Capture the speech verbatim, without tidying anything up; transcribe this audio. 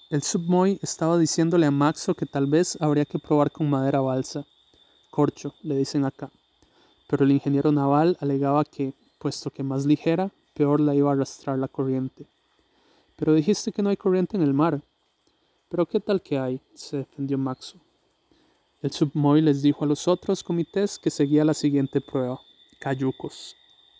El submoy estaba diciéndole a Maxo que tal vez habría que probar con madera balsa. Corcho, le dicen acá. Pero el ingeniero naval alegaba que, puesto que más ligera, peor la iba a arrastrar la corriente. Pero dijiste que no hay corriente en el mar. Pero qué tal que hay, se defendió Maxo. El submoy les dijo a los otros comités que seguía la siguiente prueba: cayucos.